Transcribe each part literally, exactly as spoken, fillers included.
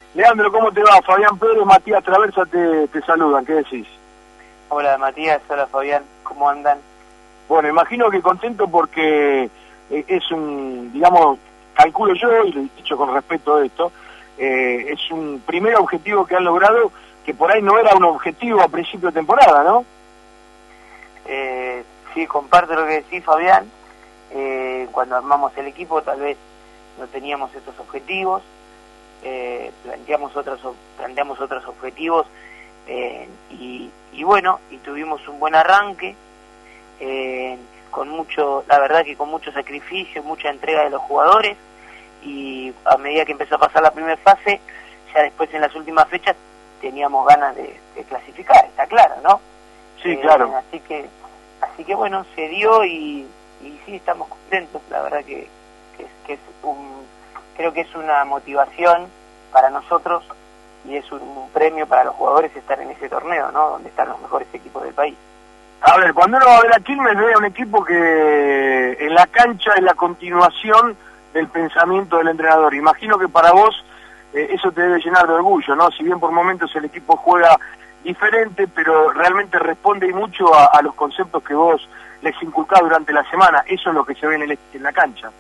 Leandro, ¿cómo te va? Fabián Pérez, Matías Traversa te, te saludan, ¿qué decís? Hola Matías, hola Fabián, ¿cómo andan? Bueno, imagino que contento porque eh, es un, digamos, calculo yo, y lo he dicho con respeto a esto, eh, es un primer objetivo que han logrado que por ahí no era un objetivo a principio de temporada, ¿no? Eh, sí, comparto lo que decís, Fabián. Eh, cuando armamos el equipo tal vez no teníamos estos objetivos, eh, planteamos otros planteamos otros objetivos eh, y, y bueno, y tuvimos un buen arranque, eh, con mucho, la verdad que con mucho sacrificio, mucha entrega de los jugadores, y a medida que empezó a pasar la primera fase, ya después en las últimas fechas teníamos ganas de, de clasificar, está claro, ¿no? Sí, eh, claro. Así que, así que bueno, se dio y, y sí, estamos contentos, la verdad que, que, es, que es un, creo que es una motivación para nosotros y es un, un premio para los jugadores estar en ese torneo, ¿no? Donde están los mejores equipos del país. A ver, cuando uno va a ver a Quilmes, ve a un equipo que en la cancha es la continuación del pensamiento del entrenador. Imagino que para vos eh, eso te debe llenar de orgullo, ¿no? Si bien por momentos el equipo juega diferente, pero realmente responde mucho a, a los conceptos que vos les inculcás durante la semana. Eso es lo que se ve en, el, en la cancha.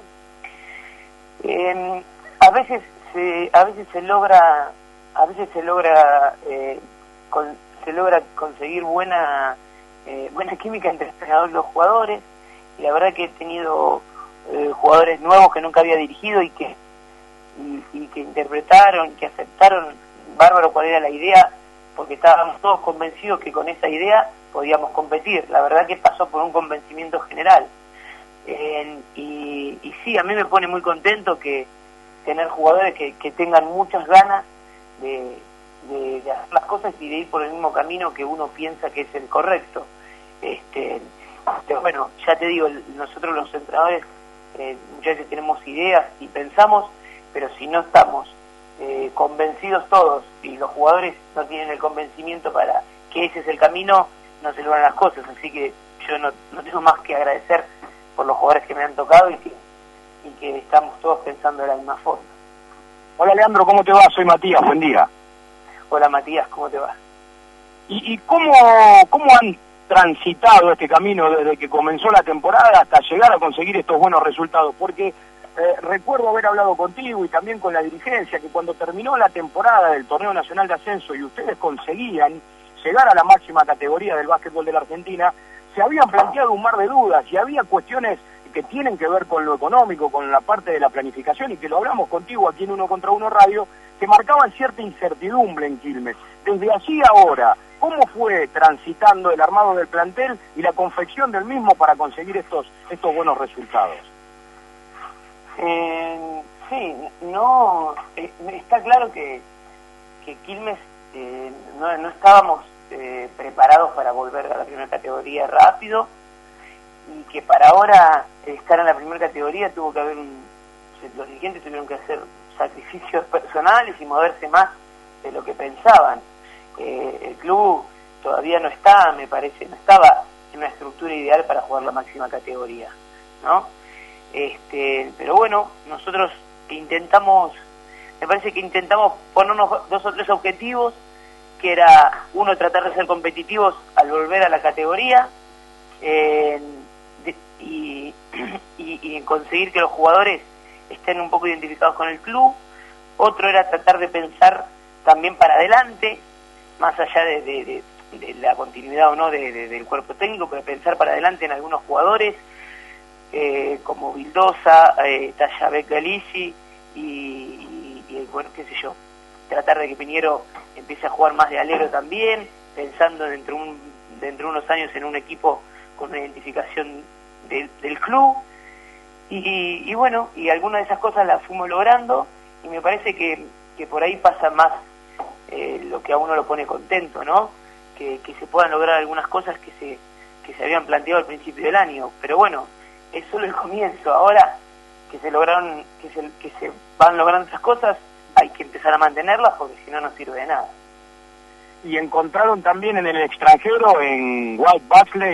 Eh, a veces se, a veces se logra, a veces se logra, eh, con, se logra conseguir buena, eh, buena química entre el entrenador y los jugadores. Y la verdad que he tenido eh, jugadores nuevos que nunca había dirigido y que y, y que interpretaron, que aceptaron bárbaro cuál era la idea, porque estábamos todos convencidos que con esa idea podíamos competir. La verdad que pasó por un convencimiento general. Eh, y, y sí, a mí me pone muy contento que tener jugadores que, que tengan muchas ganas de, de, de hacer las cosas y de ir por el mismo camino que uno piensa que es el correcto. Este, pero bueno, ya te digo, nosotros los entrenadores eh, muchas veces tenemos ideas y pensamos, pero si no estamos eh, convencidos todos y los jugadores no tienen el convencimiento para que ese es el camino, no se logran las cosas. Así que yo no, no tengo más que agradecer por los jugadores que me han tocado y que, y que estamos todos pensando de la misma forma. Hola Leandro, ¿cómo te va? Soy Matías, buen día. Hola Matías, ¿cómo te va? ¿Y, y cómo, cómo han transitado este camino desde que comenzó la temporada hasta llegar a conseguir estos buenos resultados? Porque eh, recuerdo haber hablado contigo y también con la dirigencia que cuando terminó la temporada del Torneo Nacional de Ascenso y ustedes conseguían llegar a la máxima categoría del básquetbol de la Argentina, se habían planteado un mar de dudas y había cuestiones que tienen que ver con lo económico, con la parte de la planificación, y que lo hablamos contigo aquí en Uno Contra Uno Radio, que marcaban cierta incertidumbre en Quilmes. Desde allí a ahora, ¿cómo fue transitando el armado del plantel y la confección del mismo para conseguir estos estos buenos resultados? Eh, sí, no, eh, está claro que, que Quilmes eh, no, no estábamos eh, preparados para volver a la primera categoría rápido, y que para ahora estar en la primera categoría tuvo que haber un, los dirigentes tuvieron que hacer sacrificios personales y moverse más de lo que pensaban. Eh, el club todavía no está, me parece, no estaba en una estructura ideal para jugar la máxima categoría, ¿no? Este, pero bueno, nosotros intentamos, me parece que intentamos ponernos dos o tres objetivos, que era, uno, tratar de ser competitivos al volver a la categoría, eh, de, y, y, y conseguir que los jugadores estén un poco identificados con el club. Otro era tratar de pensar también para adelante, más allá de, de, de, de la continuidad o no de, de, del cuerpo técnico, pero pensar para adelante en algunos jugadores, eh, como Vildosa, eh, Tayabek Galici y, y, y, bueno, qué sé yo, tratar de que Piñero empiece a jugar más de alero también, pensando dentro, un, dentro de unos años en un equipo con una identificación de, del club. Y, y bueno, y algunas de esas cosas las fuimos logrando, y me parece que, que por ahí pasa más eh, lo que a uno lo pone contento, ¿no? Que, que se puedan lograr algunas cosas que se, que se habían planteado al principio del año. Pero bueno, es solo el comienzo. Ahora que se lograron, que se, que se van logrando esas cosas, hay que empezar a mantenerlas, porque si no, no sirve de nada. Y encontraron también en el extranjero, en White Buckley,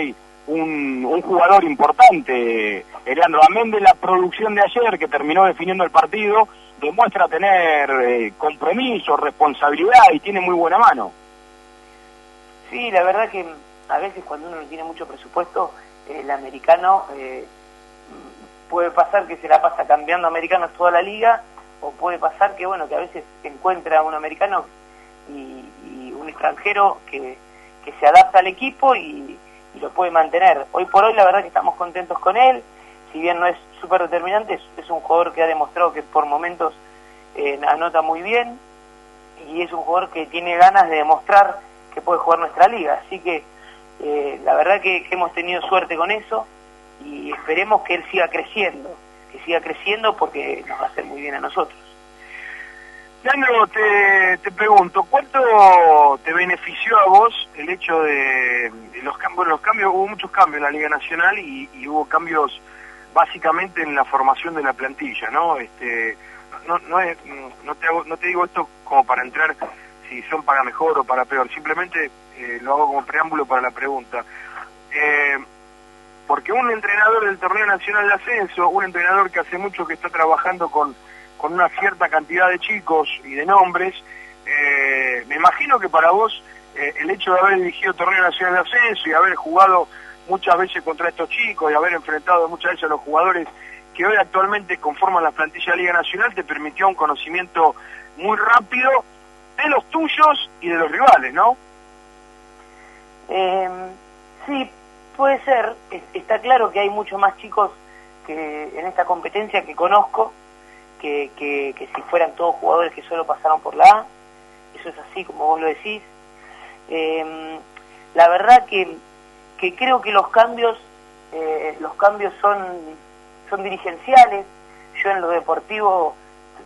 un, un jugador importante, Leandro. Amén de la producción de ayer, que terminó definiendo el partido, demuestra tener eh, compromiso, responsabilidad y tiene muy buena mano. Sí, la verdad que a veces cuando uno no tiene mucho presupuesto, eh, el americano eh, puede pasar que se la pasa cambiando americanos toda la liga, o puede pasar que bueno que a veces encuentra un americano y, y un extranjero que, que se adapta al equipo y, y lo puede mantener. Hoy por hoy la verdad que estamos contentos con él, si bien no es súper determinante, es, es un jugador que ha demostrado que por momentos eh, anota muy bien, y es un jugador que tiene ganas de demostrar que puede jugar nuestra liga, así que eh, la verdad que, que hemos tenido suerte con eso, y esperemos que él siga creciendo, que siga creciendo porque nos va a hacer muy bien a nosotros. Leandro, te, te pregunto, ¿cuánto te benefició a vos el hecho de, de los cambios? Los cambios, hubo muchos cambios en la Liga Nacional y, y hubo cambios básicamente en la formación de la plantilla, ¿no? Este, no, no, es, no, te, hago, no te digo esto como para entrar si son para mejor o para peor, simplemente eh, lo hago como preámbulo para la pregunta. Eh, porque un entrenador del Torneo Nacional de Ascenso, un entrenador que hace mucho que está trabajando con, con una cierta cantidad de chicos y de nombres, eh, me imagino que para vos eh, el hecho de haber dirigido Torneo Nacional de Ascenso y haber jugado muchas veces contra estos chicos y haber enfrentado muchas veces a los jugadores que hoy actualmente conforman la plantilla de Liga Nacional, te permitió un conocimiento muy rápido de los tuyos y de los rivales, ¿no? Eh, sí, puede ser. Está claro que hay muchos más chicos que en esta competencia que conozco, que, que, que si fueran todos jugadores que solo pasaron por la A. Eso es así como vos lo decís. Eh, la verdad que, que creo que los cambios eh, los cambios son, son dirigenciales. Yo en lo deportivo,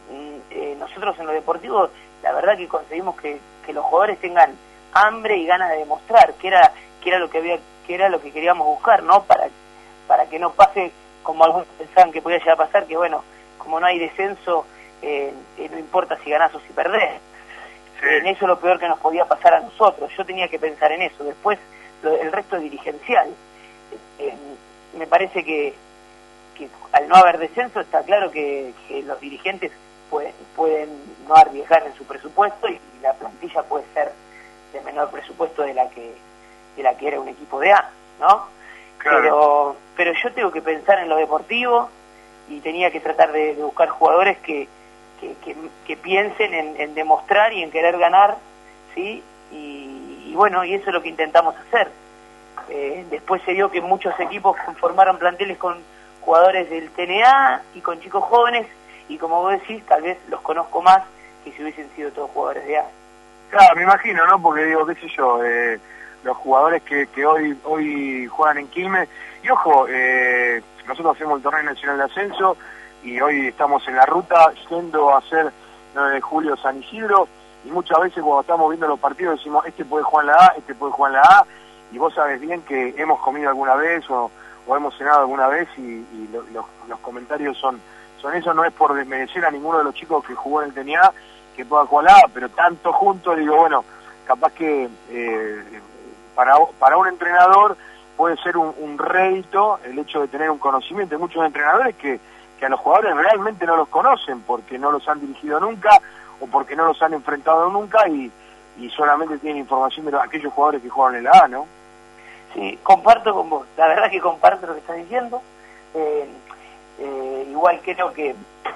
eh, nosotros en lo deportivo, la verdad que conseguimos que, que los jugadores tengan hambre y ganas de demostrar, que era que era lo que había que era lo que queríamos buscar, ¿no? Para para que no pase como algunos pensaban que podía llegar a pasar, que bueno, como no hay descenso, eh, eh, no importa si ganás o si perdés. Sí. En eso es lo peor que nos podía pasar a nosotros. Yo tenía que pensar en eso. Después lo, el resto es dirigencial. Eh, me parece que, que al no haber descenso está claro que, que los dirigentes pueden, pueden no arriesgar en su presupuesto, y la plantilla puede ser de menor presupuesto de la que de la que era un equipo de A, ¿no? Claro. Pero pero yo tengo que pensar en lo deportivo y tenía que tratar de, de buscar jugadores que que, que, que piensen en, en demostrar y en querer ganar, ¿sí? Y, y bueno, y eso es lo que intentamos hacer. Eh, después se dio que muchos equipos conformaron planteles con jugadores del T N A y con chicos jóvenes, y como vos decís, tal vez los conozco más que si hubiesen sido todos jugadores de A. Claro, me imagino, ¿no? Porque digo, qué sé yo, eh, los jugadores que, que hoy hoy juegan en Quilmes, y ojo, eh, nosotros hacemos el Torneo Nacional de Ascenso, y hoy estamos en la ruta yendo a hacer nueve de julio San Isidro, y muchas veces cuando estamos viendo los partidos decimos, este puede jugar en la A, este puede jugar en la A, y vos sabés bien que hemos comido alguna vez o, o hemos cenado alguna vez, y, y lo, lo, los comentarios son, son eso. No es por desmerecer a ninguno de los chicos que jugó en el T N A que pueda jugar en la A, pero tanto juntos, digo, bueno, capaz que eh, para, para un entrenador puede ser un, un rédito el hecho de tener un conocimiento. Hay muchos entrenadores que, que a los jugadores realmente no los conocen porque no los han dirigido nunca o porque no los han enfrentado nunca, y, y solamente tienen información de los, aquellos jugadores que juegan en la A, ¿no? Sí, comparto con vos, la verdad que comparto lo que estás diciendo. eh, eh, igual creo que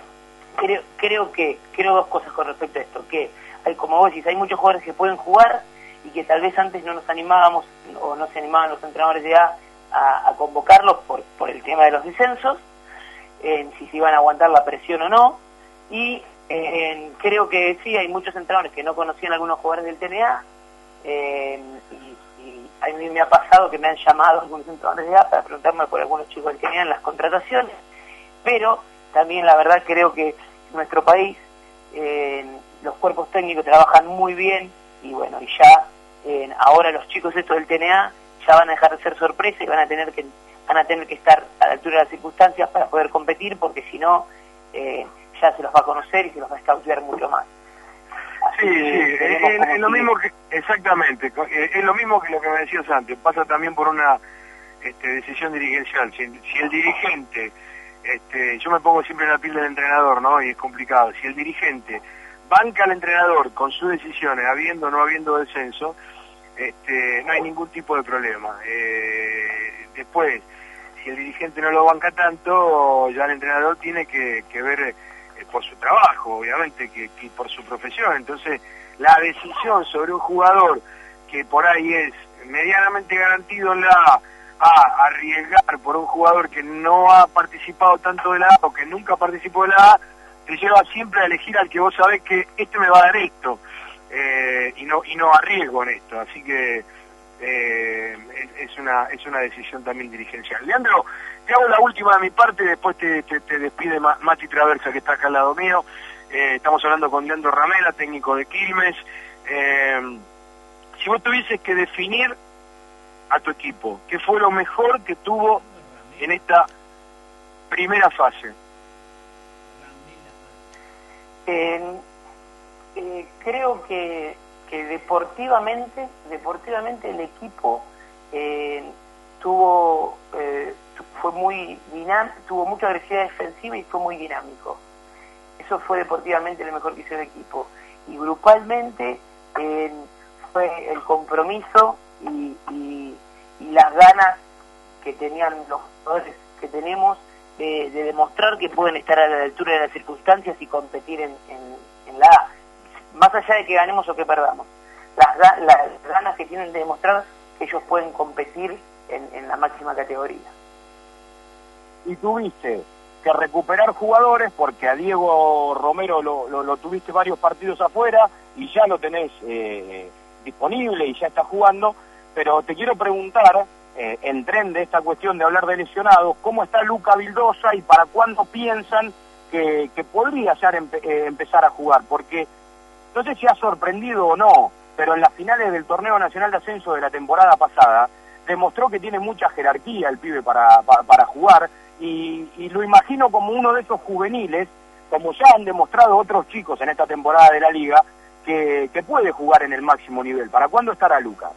creo creo que creo dos cosas con respecto a esto, que hay, como vos decís, hay muchos jugadores que pueden jugar y que tal vez antes no nos animábamos o no se animaban los entrenadores de A a, a convocarlos por, por el tema de los descensos, eh, si se iban a aguantar la presión o no, y eh, creo que sí, hay muchos entrenadores que no conocían a algunos jugadores del T N A, eh, y, y a mí me ha pasado que me han llamado algunos entrenadores de A para preguntarme por algunos chicos del T N A en las contrataciones, pero también la verdad creo que en nuestro país eh, los cuerpos técnicos trabajan muy bien, y bueno, y ya eh, ahora los chicos estos del T N A ya van a dejar de ser sorpresa y van a tener que van a tener que estar a la altura de las circunstancias para poder competir, porque si no eh, ya se los va a conocer y se los va a escautear mucho más. Así sí, sí, es, es lo mismo que, exactamente, es lo mismo que lo que me decías antes, pasa también por una este, decisión dirigencial. Si, si el dirigente, este, yo me pongo siempre en la piel del entrenador, ¿no? Y es complicado. Si el dirigente banca al entrenador con sus decisiones, habiendo o no habiendo descenso, este, no hay ningún tipo de problema. Eh, después, si el dirigente no lo banca tanto, ya el entrenador tiene que, que ver eh, por su trabajo, obviamente, que, que por su profesión. Entonces, la decisión sobre un jugador que por ahí es medianamente garantido en la A, a arriesgar por un jugador que no ha participado tanto de la A o que nunca participó de la A, te lleva siempre a elegir al que vos sabés que este me va a dar esto, eh, y no y no arriesgo en esto. Así que eh, es, es una es una decisión también dirigencial. Leandro, te hago la última de mi parte, después te, te, te despide Mati Traversa, que está acá al lado mío. Eh, estamos hablando con Leandro Ramela, técnico de Quilmes. Eh, si vos tuvieses que definir a tu equipo, ¿qué fue lo mejor que tuvo en esta primera fase? Eh, eh, creo que, que deportivamente, deportivamente el equipo eh, tuvo eh, fue muy dinámico, tuvo mucha agresividad defensiva y fue muy dinámico. Eso fue deportivamente lo mejor que hizo el equipo. Y grupalmente eh, fue el compromiso y, y, y las ganas que tenían los jugadores que tenemos de, de demostrar que pueden estar a la altura de las circunstancias y competir en, en, en la A, más allá de que ganemos o que perdamos. Las, las ganas que tienen de demostrar que ellos pueden competir en, en la máxima categoría. Y tuviste que recuperar jugadores, porque a Diego Romero lo, lo, lo tuviste varios partidos afuera y ya lo tenés eh, disponible y ya está jugando, pero te quiero preguntar, eh, en tren de esta cuestión de hablar de lesionados, ¿cómo está Luca Vildosa y para cuándo piensan que, que podría ya empe eh, empezar a jugar? Porque no sé si ha sorprendido o no, pero en las finales del Torneo Nacional de Ascenso de la temporada pasada demostró que tiene mucha jerarquía el pibe para, para, para jugar. Y, y lo imagino como uno de esos juveniles, como ya han demostrado otros chicos en esta temporada de la Liga, que, que puede jugar en el máximo nivel. ¿Para cuándo estará Lucas?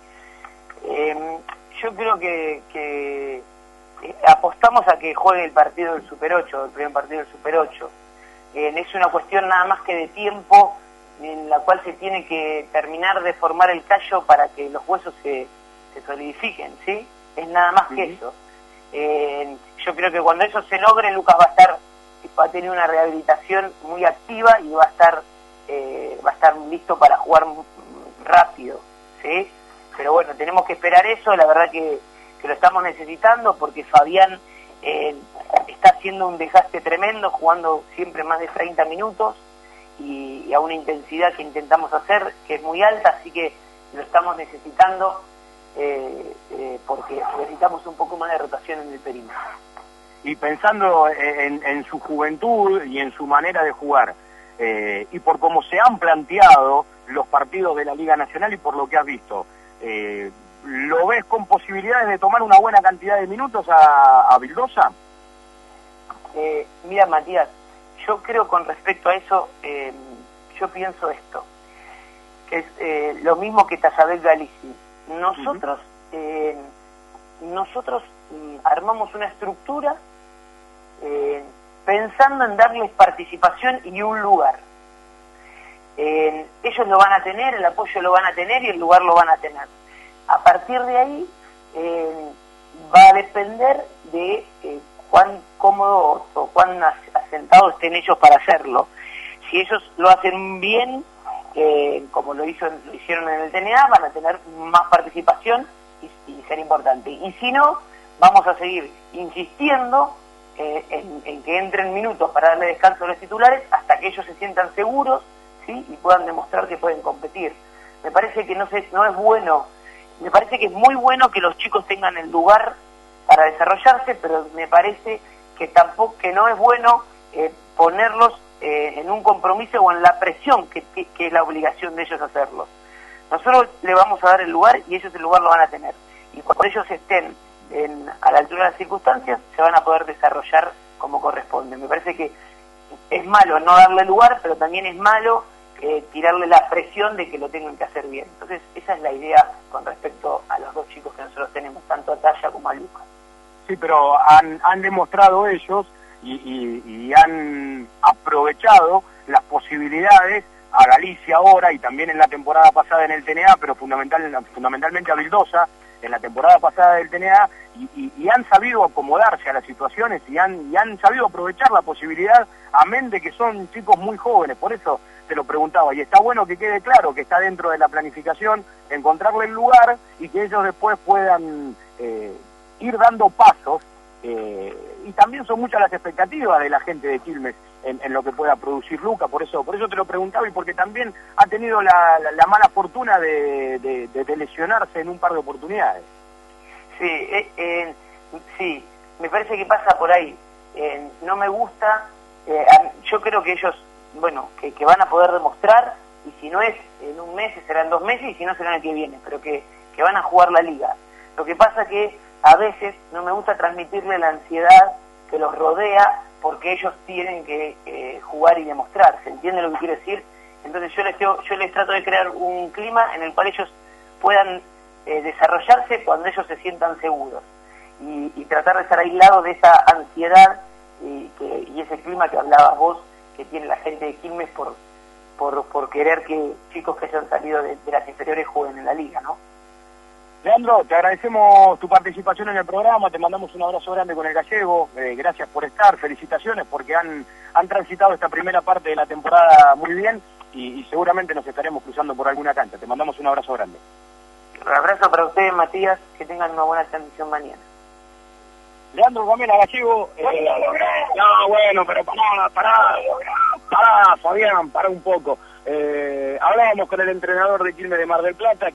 Eh, yo creo que, que apostamos a que juegue el partido del Super ocho, el primer partido del Super ocho. Eh, es una cuestión nada más que de tiempo, en la cual se tiene que terminar de formar el callo para que los huesos se, se solidifiquen, ¿sí? Es nada más sí. que eso. Eh, yo creo que cuando eso se logre, Lucas va a estar va a tener una rehabilitación muy activa y va a estar eh, va a estar listo para jugar rápido, ¿sí? Pero bueno, tenemos que esperar eso. La verdad que, que lo estamos necesitando, porque Fabián eh, está haciendo un desgaste tremendo, jugando siempre más de treinta minutos y, y a una intensidad que intentamos hacer que es muy alta, así que lo estamos necesitando. Eh, eh, porque necesitamos un poco más de rotación en el perímetro. Y pensando en, en su juventud y en su manera de jugar, eh, y por cómo se han planteado los partidos de la Liga Nacional y por lo que has visto, eh, ¿lo ves con posibilidades de tomar una buena cantidad de minutos a, a Vildosa? Eh, mira, Matías, yo creo con respecto a eso, eh, yo pienso esto, que es eh, lo mismo que Tazabel Galici. Nosotros eh, nosotros mm, armamos una estructura eh, pensando en darles participación y un lugar. Eh, ellos lo van a tener, el apoyo lo van a tener y el lugar lo van a tener. A partir de ahí eh, va a depender de eh, cuán cómodos o cuán asentados estén ellos para hacerlo. Si ellos lo hacen bien, Eh, como lo, hizo, lo hicieron en el T N A, van a tener más participación y, y ser importante. Y si no, vamos a seguir insistiendo eh, en, en que entren minutos para darle descanso a los titulares hasta que ellos se sientan seguros, ¿sí? Y puedan demostrar que pueden competir. Me parece que no, sé, no es bueno, me parece que es muy bueno que los chicos tengan el lugar para desarrollarse, pero me parece que tampoco que no es bueno eh, ponerlos Eh, en un compromiso o en la presión que, que, que es la obligación de ellos hacerlo. Nosotros le vamos a dar el lugar y ellos el lugar lo van a tener. Y cuando ellos estén en, a la altura de las circunstancias, se van a poder desarrollar como corresponde. Me parece que es malo no darle lugar, pero también es malo eh, tirarle la presión de que lo tengan que hacer bien. Entonces esa es la idea con respecto a los dos chicos que nosotros tenemos, tanto a Talla como a Lucas. Sí, pero han, han demostrado ellos y, y, y han aprovechado las posibilidades a Galicia ahora y también en la temporada pasada en el T N A, pero fundamental, fundamentalmente a Vildosa en la temporada pasada del T N A, y, y, y han sabido acomodarse a las situaciones y han, y han sabido aprovechar la posibilidad, amén de que son chicos muy jóvenes. Por eso te lo preguntaba, y está bueno que quede claro que está dentro de la planificación encontrarle el lugar y que ellos después puedan eh, ir dando pasos, eh, y también son muchas las expectativas de la gente de Quilmes en, en lo que pueda producir Luca. Por eso por eso te lo preguntaba, y porque también ha tenido la, la, la mala fortuna de, de, de, de lesionarse en un par de oportunidades. Sí, eh, eh, sí, me parece que pasa por ahí. Eh, no me gusta, eh, yo creo que ellos, bueno, que, que van a poder demostrar, y si no es en un mes, serán dos meses, y si no será el que viene, pero que, que van a jugar la liga. Lo que pasa que a veces no me gusta transmitirle la ansiedad que los rodea, porque ellos tienen que eh, jugar y demostrar. ¿Se entiende lo que quiero decir? Entonces yo les, tengo, yo les trato de crear un clima en el cual ellos puedan eh, desarrollarse cuando ellos se sientan seguros, y, y tratar de estar aislados de esa ansiedad y, que, y ese clima que hablabas vos, que tiene la gente de Quilmes por, por, por querer que chicos que hayan salido de, de las inferiores jueguen en la liga, ¿no? Leandro, te agradecemos tu participación en el programa, te mandamos un abrazo grande con el gallego, eh, gracias por estar, felicitaciones porque han, han transitado esta primera parte de la temporada muy bien, y, y seguramente nos estaremos cruzando por alguna cancha. Te mandamos un abrazo grande. Un abrazo para ustedes, Matías, que tengan una buena transmisión mañana. Leandro Gamela, gallego. Eh, no, bueno, pero pará, pará, pará, Fabián, pará un poco. Eh, hablábamos con el entrenador de Quilmes de Mar del Plata.